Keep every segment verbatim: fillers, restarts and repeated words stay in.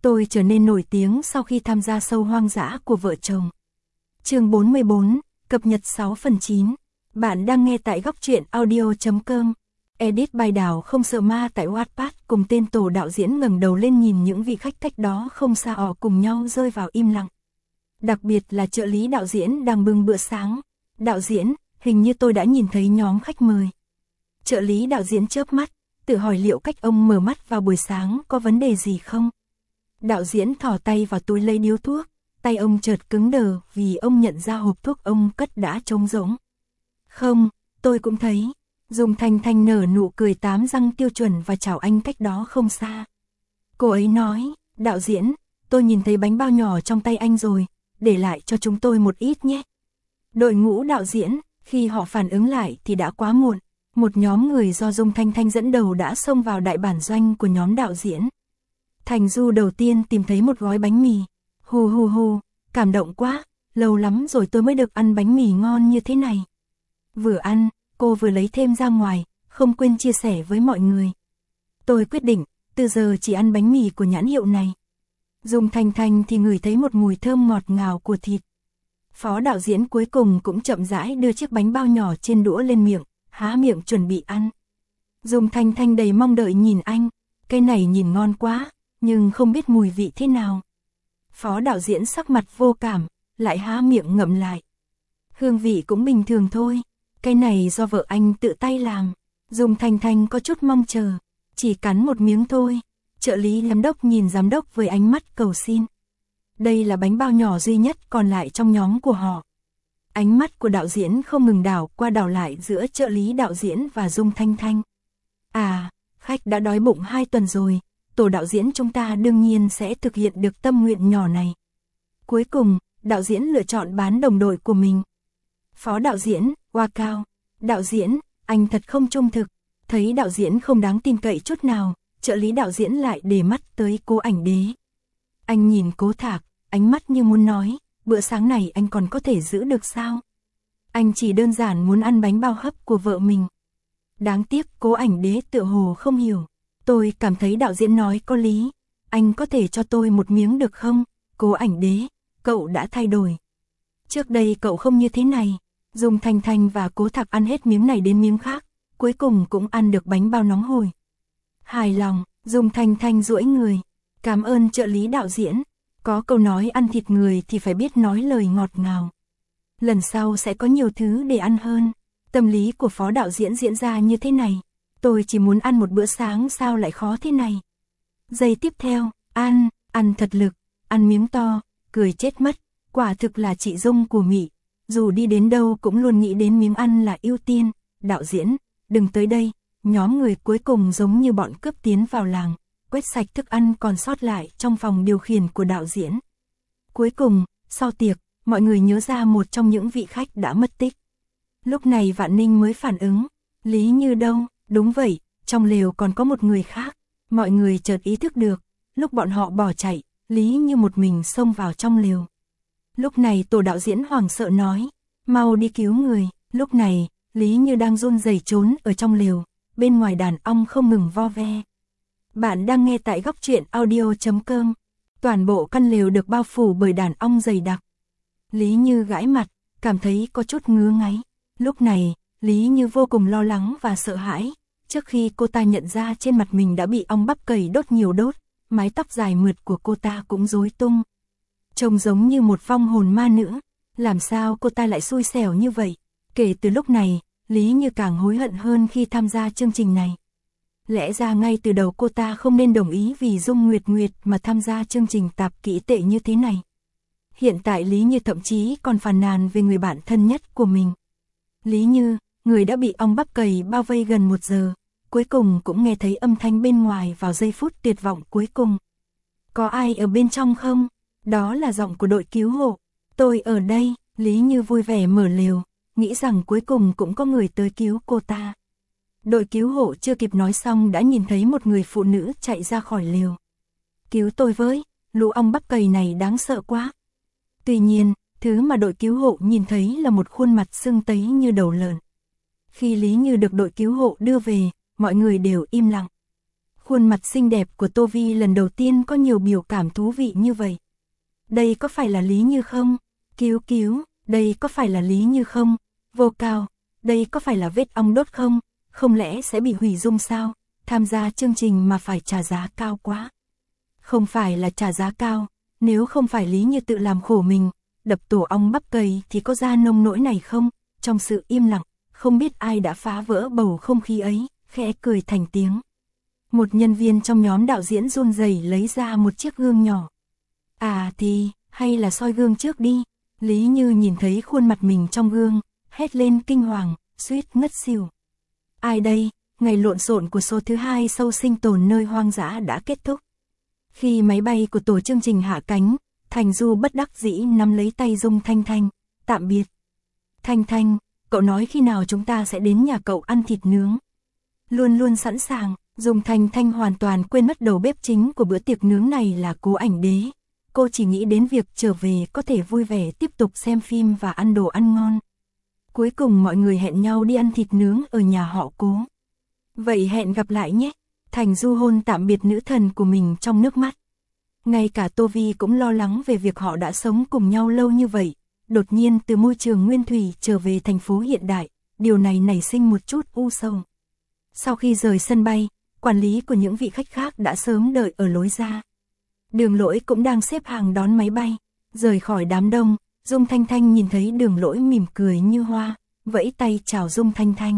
Tôi trở nên nổi tiếng sau khi tham gia show hoang dã của vợ chồng. Chương bốn mươi bốn, cập nhật sáu phần chín. Bạn đang nghe tại góc truyện audio chấm com. Edit bài đảo không sợ ma tại Wattpad cùng tên tổ đạo diễn ngẩng đầu lên nhìn những vị khách cách đó không xa ỏ cùng nhau rơi vào im lặng. Đặc biệt là trợ lý đạo diễn đang bưng bữa sáng. Đạo diễn, hình như tôi đã nhìn thấy nhóm khách mời. Trợ lý đạo diễn chớp mắt, tự hỏi liệu cách ông mở mắt vào buổi sáng có vấn đề gì không. Đạo diễn thò tay vào túi lấy điếu thuốc, tay ông chợt cứng đờ vì ông nhận ra hộp thuốc ông cất đã trống rỗng. Không, tôi cũng thấy. Dung Thanh Thanh nở nụ cười tám răng tiêu chuẩn và chào anh cách đó không xa. Cô ấy nói, đạo diễn, tôi nhìn thấy bánh bao nhỏ trong tay anh rồi, để lại cho chúng tôi một ít nhé. Đội ngũ đạo diễn, khi họ phản ứng lại thì đã quá muộn. Một nhóm người do Dung Thanh Thanh dẫn đầu đã xông vào đại bản doanh của nhóm đạo diễn. Thành Du đầu tiên tìm thấy một gói bánh mì. Hù hù hù, cảm động quá, lâu lắm rồi tôi mới được ăn bánh mì ngon như thế này. Vừa ăn, cô vừa lấy thêm ra ngoài, không quên chia sẻ với mọi người. Tôi quyết định, từ giờ chỉ ăn bánh mì của nhãn hiệu này. Dung Thanh Thanh thì ngửi thấy một mùi thơm ngọt ngào của thịt. Phó đạo diễn cuối cùng cũng chậm rãi đưa chiếc bánh bao nhỏ trên đũa lên miệng, há miệng chuẩn bị ăn. Dung Thanh Thanh đầy mong đợi nhìn anh, cái này nhìn ngon quá, nhưng không biết mùi vị thế nào. Phó đạo diễn sắc mặt vô cảm, lại há miệng ngậm lại. Hương vị cũng bình thường thôi, cái này do vợ anh tự tay làm. Dung Thanh Thanh có chút mong chờ, chỉ cắn một miếng thôi. Trợ lý giám đốc nhìn giám đốc với ánh mắt cầu xin. Đây là bánh bao nhỏ duy nhất còn lại trong nhóm của họ. Ánh mắt của đạo diễn không ngừng đảo qua đảo lại giữa trợ lý đạo diễn và Dung Thanh Thanh. À, khách đã đói bụng hai tuần rồi, tổ đạo diễn chúng ta đương nhiên sẽ thực hiện được tâm nguyện nhỏ này. Cuối cùng, đạo diễn lựa chọn bán đồng đội của mình. Phó đạo diễn, Hoa Cao. Đạo diễn, anh thật không trung thực. Thấy đạo diễn không đáng tin cậy chút nào, trợ lý đạo diễn lại để mắt tới Cố Ảnh Đế. Anh nhìn Cố Thạc, ánh mắt như muốn nói, bữa sáng này anh còn có thể giữ được sao? Anh chỉ đơn giản muốn ăn bánh bao hấp của vợ mình. Đáng tiếc Cố Ảnh Đế tựa hồ không hiểu. Tôi cảm thấy đạo diễn nói có lý. Anh có thể cho tôi một miếng được không? Cố Ảnh Đế, cậu đã thay đổi. Trước đây cậu không như thế này. Dung Thanh Thanh và Cố Thạc ăn hết miếng này đến miếng khác, cuối cùng cũng ăn được bánh bao nóng hổi. Hài lòng, Dung Thanh Thanh duỗi người. Cảm ơn trợ lý đạo diễn. Có câu nói ăn thịt người thì phải biết nói lời ngọt ngào. Lần sau sẽ có nhiều thứ để ăn hơn. Tâm lý của phó đạo diễn diễn ra như thế này. Tôi chỉ muốn ăn một bữa sáng sao lại khó thế này. Giây tiếp theo, ăn, ăn thật lực, ăn miếng to, cười chết mất. Quả thực là chị Dung của Mỹ. Dù đi đến đâu cũng luôn nghĩ đến miếng ăn là ưu tiên. Đạo diễn, đừng tới đây. Nhóm người cuối cùng giống như bọn cướp tiến vào làng, quét sạch thức ăn còn sót lại trong phòng điều khiển của đạo diễn. Cuối cùng, sau tiệc, mọi người nhớ ra một trong những vị khách đã mất tích. Lúc này Vạn Ninh mới phản ứng, Lý Như đâu? Đúng vậy, trong lều còn có một người khác. Mọi người chợt ý thức được, lúc bọn họ bỏ chạy, Lý Như một mình xông vào trong lều. Lúc này tổ đạo diễn hoảng sợ nói, mau đi cứu người. Lúc này, Lý Như đang run rẩy trốn ở trong lều, bên ngoài đàn ong không ngừng vo ve. Bạn đang nghe tại góc truyện audio chấm com. Toàn bộ căn lều được bao phủ bởi đàn ong dày đặc. Lý Như gãi mặt, cảm thấy có chút ngứa ngáy. Lúc này, Lý Như vô cùng lo lắng và sợ hãi. Trước khi cô ta nhận ra trên mặt mình đã bị ong bắp cầy đốt nhiều đốt, mái tóc dài mượt của cô ta cũng rối tung. Trông giống như một vong hồn ma nữ. Làm sao cô ta lại xui xẻo như vậy? Kể từ lúc này, Lý Như càng hối hận hơn khi tham gia chương trình này. Lẽ ra ngay từ đầu cô ta không nên đồng ý vì Dung Nguyệt Nguyệt mà tham gia chương trình tạp kỹ tệ như thế này. Hiện tại Lý Như thậm chí còn phàn nàn về người bạn thân nhất của mình. Lý Như, người đã bị ong bắp cầy bao vây gần một giờ, cuối cùng cũng nghe thấy âm thanh bên ngoài vào giây phút tuyệt vọng cuối cùng. Có ai ở bên trong không? Đó là giọng của đội cứu hộ. Tôi ở đây. Lý Như vui vẻ mở lều, nghĩ rằng cuối cùng cũng có người tới cứu cô ta. Đội cứu hộ chưa kịp nói xong đã nhìn thấy một người phụ nữ chạy ra khỏi lều. Cứu tôi với, lũ ong bắp cầy này đáng sợ quá. Tuy nhiên, thứ mà đội cứu hộ nhìn thấy là một khuôn mặt sưng tấy như đầu lợn. Khi Lý Như được đội cứu hộ đưa về, mọi người đều im lặng. Khuôn mặt xinh đẹp của Tô Vi lần đầu tiên có nhiều biểu cảm thú vị như vậy. Đây có phải là Lý Như không? Cứu cứu, đây có phải là Lý Như không? Vô Cao, đây có phải là vết ong đốt không? Không lẽ sẽ bị hủy dung sao? Tham gia chương trình mà phải trả giá cao quá. Không phải là trả giá cao, nếu không phải Lý Như tự làm khổ mình, đập tổ ong bắp cầy thì có ra nông nỗi này không? Trong sự im lặng, không biết ai đã phá vỡ bầu không khí ấy, khẽ cười thành tiếng. Một nhân viên trong nhóm đạo diễn run rẩy lấy ra một chiếc gương nhỏ. À thì, hay là soi gương trước đi. Lý Như nhìn thấy khuôn mặt mình trong gương, hét lên kinh hoàng, suýt ngất xỉu. Ai đây? Ngày lộn xộn của số thứ hai sâu sinh tồn nơi hoang dã đã kết thúc. Khi máy bay của tổ chương trình hạ cánh, Thành Du bất đắc dĩ nắm lấy tay Dung Thanh Thanh. Tạm biệt. Thanh Thanh, cậu nói khi nào chúng ta sẽ đến nhà cậu ăn thịt nướng? Luôn luôn sẵn sàng. Dung Thanh Thanh hoàn toàn quên mất đầu bếp chính của bữa tiệc nướng này là Cố Ảnh Đế. Cô chỉ nghĩ đến việc trở về có thể vui vẻ tiếp tục xem phim và ăn đồ ăn ngon. Cuối cùng mọi người hẹn nhau đi ăn thịt nướng ở nhà họ Cố. Vậy hẹn gặp lại nhé. Thành Du hôn tạm biệt nữ thần của mình trong nước mắt. Ngay cả Tô Vi cũng lo lắng về việc họ đã sống cùng nhau lâu như vậy. Đột nhiên từ môi trường nguyên thủy trở về thành phố hiện đại, điều này nảy sinh một chút u sầu. Sau khi rời sân bay, quản lý của những vị khách khác đã sớm đợi ở lối ra. Đường Lỗi cũng đang xếp hàng đón máy bay. Rời khỏi đám đông, Dung Thanh Thanh nhìn thấy Đường Lỗi mỉm cười như hoa, vẫy tay chào Dung Thanh Thanh.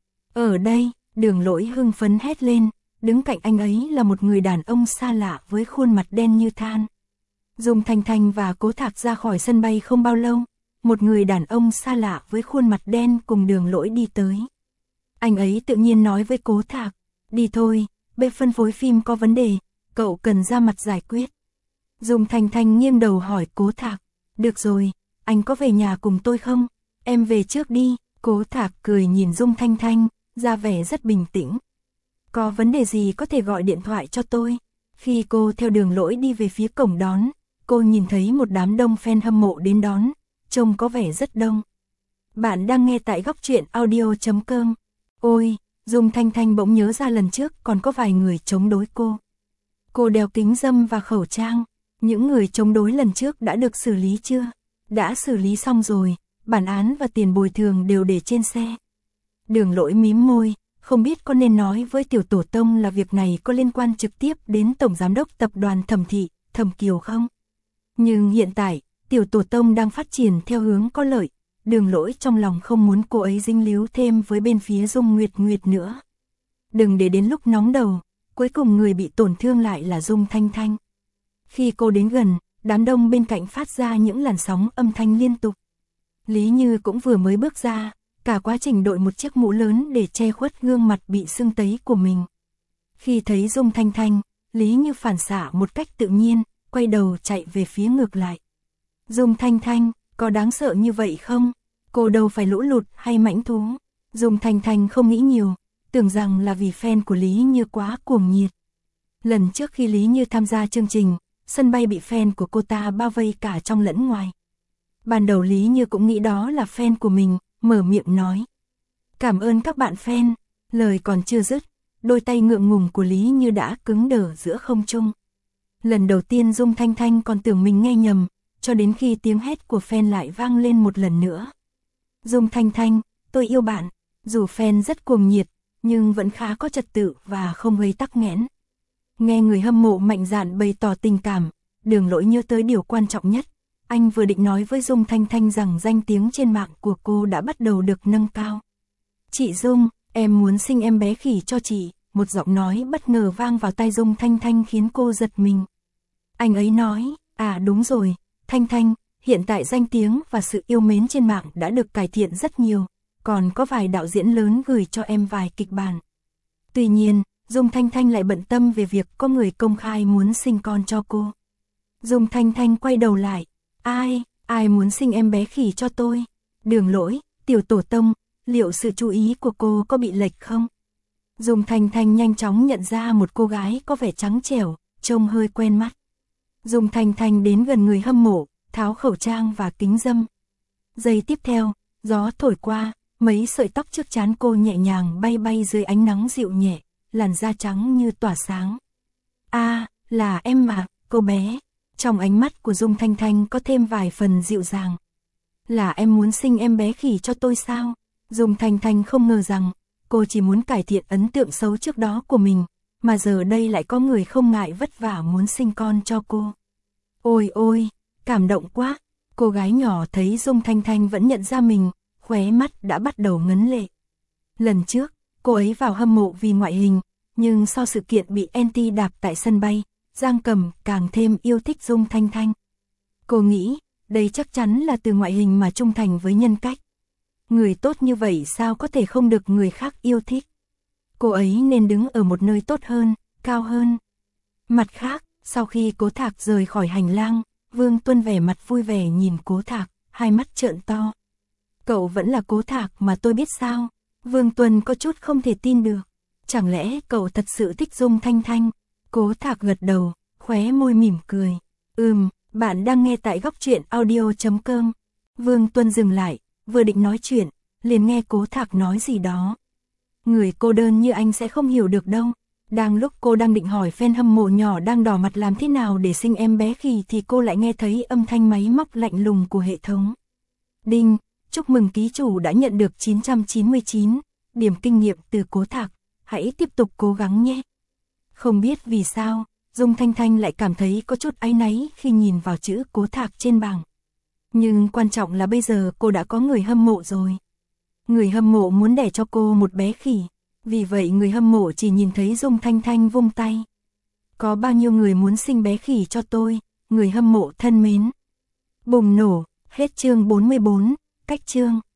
Ở đây, Đường Lỗi hưng phấn hét lên, đứng cạnh anh ấy là một người đàn ông xa lạ với khuôn mặt đen như than. Dung Thanh Thanh và Cố Thạc ra khỏi sân bay không bao lâu, một người đàn ông xa lạ với khuôn mặt đen cùng Đường Lỗi đi tới. Anh ấy tự nhiên nói với Cố Thạc, đi thôi, bếp phân phối phim có vấn đề, cậu cần ra mặt giải quyết. Dung Thanh Thanh nghiêng đầu hỏi Cố Thạc, được rồi, anh có về nhà cùng tôi không? Em về trước đi. Cố Thạc cười nhìn Dung Thanh Thanh, ra vẻ rất bình tĩnh. Có vấn đề gì có thể gọi điện thoại cho tôi. Khi cô theo Đường Lỗi đi về phía cổng đón, cô nhìn thấy một đám đông fan hâm mộ đến đón, trông có vẻ rất đông. Bạn đang nghe tại góc truyện audio chấm com. Ôi, Dung Thanh Thanh bỗng nhớ ra lần trước còn có vài người chống đối cô. Cô đeo kính râm và khẩu trang. Những người chống đối lần trước đã được xử lý chưa? Đã xử lý xong rồi, bản án và tiền bồi thường đều để trên xe. Đường Lỗi mím môi, không biết có nên nói với Tiểu Tổ Tông là việc này có liên quan trực tiếp đến Tổng Giám đốc Tập đoàn Thẩm Thị, Thẩm Kiều không? Nhưng hiện tại, Tiểu Tổ Tông đang phát triển theo hướng có lợi. Đường Lỗi trong lòng không muốn cô ấy dính líu thêm với bên phía Dung Nguyệt Nguyệt nữa. Đừng để đến lúc nóng đầu, cuối cùng người bị tổn thương lại là Dung Thanh Thanh. Khi cô đến gần, đám đông bên cạnh phát ra những làn sóng âm thanh liên tục. Lý Như cũng vừa mới bước ra, cả quá trình đội một chiếc mũ lớn để che khuất gương mặt bị sưng tấy của mình. Khi thấy Dung Thanh Thanh, Lý Như phản xạ một cách tự nhiên, quay đầu chạy về phía ngược lại. Dung Thanh Thanh, có đáng sợ như vậy không? Cô đâu phải lũ lụt hay mãnh thú. Dung Thanh Thanh không nghĩ nhiều, tưởng rằng là vì fan của Lý Như quá cuồng nhiệt. Lần trước khi Lý Như tham gia chương trình, sân bay bị fan của cô ta bao vây cả trong lẫn ngoài. Ban đầu Lý Như cũng nghĩ đó là fan của mình, mở miệng nói. Cảm ơn các bạn fan. Lời còn chưa dứt, đôi tay ngượng ngùng của Lý Như đã cứng đờ giữa không trung. Lần đầu tiên Dung Thanh Thanh còn tưởng mình nghe nhầm, cho đến khi tiếng hét của fan lại vang lên một lần nữa. Dung Thanh Thanh, tôi yêu bạn. Dù fan rất cuồng nhiệt, nhưng vẫn khá có trật tự và không gây tắc nghẽn. Nghe người hâm mộ mạnh dạn bày tỏ tình cảm, Đường Lỗi nhớ tới điều quan trọng nhất. Anh vừa định nói với Dung Thanh Thanh rằng danh tiếng trên mạng của cô đã bắt đầu được nâng cao. Chị Dung, em muốn sinh em bé khỉ cho chị. Một giọng nói bất ngờ vang vào tai Dung Thanh Thanh khiến cô giật mình. Anh ấy nói, à đúng rồi, Thanh Thanh, hiện tại danh tiếng và sự yêu mến trên mạng đã được cải thiện rất nhiều, còn có vài đạo diễn lớn gửi cho em vài kịch bản. Tuy nhiên, Dung Thanh Thanh lại bận tâm về việc có người công khai muốn sinh con cho cô. Dung Thanh Thanh quay đầu lại, ai, ai muốn sinh em bé khỉ cho tôi? Đường Lỗi, Tiểu Tổ Tông, liệu sự chú ý của cô có bị lệch không? Dung Thanh Thanh nhanh chóng nhận ra một cô gái có vẻ trắng trẻo, trông hơi quen mắt. Dung Thanh Thanh đến gần người hâm mộ, tháo khẩu trang và kính râm. Giây tiếp theo, gió thổi qua, mấy sợi tóc trước trán cô nhẹ nhàng bay bay dưới ánh nắng dịu nhẹ, làn da trắng như tỏa sáng. À, là em mà, cô bé. Trong ánh mắt của Dung Thanh Thanh có thêm vài phần dịu dàng. Là em muốn sinh em bé khỉ cho tôi sao? Dung Thanh Thanh không ngờ rằng, cô chỉ muốn cải thiện ấn tượng xấu trước đó của mình, mà giờ đây lại có người không ngại vất vả muốn sinh con cho cô. Ôi ôi, cảm động quá. Cô gái nhỏ thấy Dung Thanh Thanh vẫn nhận ra mình, khóe mắt đã bắt đầu ngấn lệ. Lần trước, cô ấy vào hâm mộ vì ngoại hình, nhưng sau sự kiện bị anti đạp tại sân bay, Giang Cầm càng thêm yêu thích Dung Thanh Thanh. Cô nghĩ, đây chắc chắn là từ ngoại hình mà trung thành với nhân cách. Người tốt như vậy sao có thể không được người khác yêu thích? Cô ấy nên đứng ở một nơi tốt hơn, cao hơn. Mặt khác, sau khi Cố Thạc rời khỏi hành lang, Vương Tuân vẻ mặt vui vẻ nhìn Cố Thạc, hai mắt trợn to. Cậu vẫn là Cố Thạc mà tôi biết sao? Vương Tuân có chút không thể tin được. Chẳng lẽ cậu thật sự thích Dung Thanh Thanh? Cố Thạc gật đầu, khóe môi mỉm cười. Ừm, bạn đang nghe tại góc truyện audio chấm com. Vương Tuân dừng lại, vừa định nói chuyện, liền nghe Cố Thạc nói gì đó. Người cô đơn như anh sẽ không hiểu được đâu. Đang lúc cô đang định hỏi fan hâm mộ nhỏ đang đỏ mặt làm thế nào để sinh em bé khỉ thì cô lại nghe thấy âm thanh máy móc lạnh lùng của hệ thống. Đinh, chúc mừng ký chủ đã nhận được chín trăm chín mươi chín điểm kinh nghiệm từ Cố Thạc, hãy tiếp tục cố gắng nhé. Không biết vì sao, Dung Thanh Thanh lại cảm thấy có chút áy náy khi nhìn vào chữ Cố Thạc trên bảng. Nhưng quan trọng là bây giờ cô đã có người hâm mộ rồi. Người hâm mộ muốn đẻ cho cô một bé khỉ, vì vậy người hâm mộ chỉ nhìn thấy Dung Thanh Thanh vung tay. Có bao nhiêu người muốn sinh bé khỉ cho tôi, người hâm mộ thân mến. Bùng nổ, hết chương bốn mươi bốn, cách chương.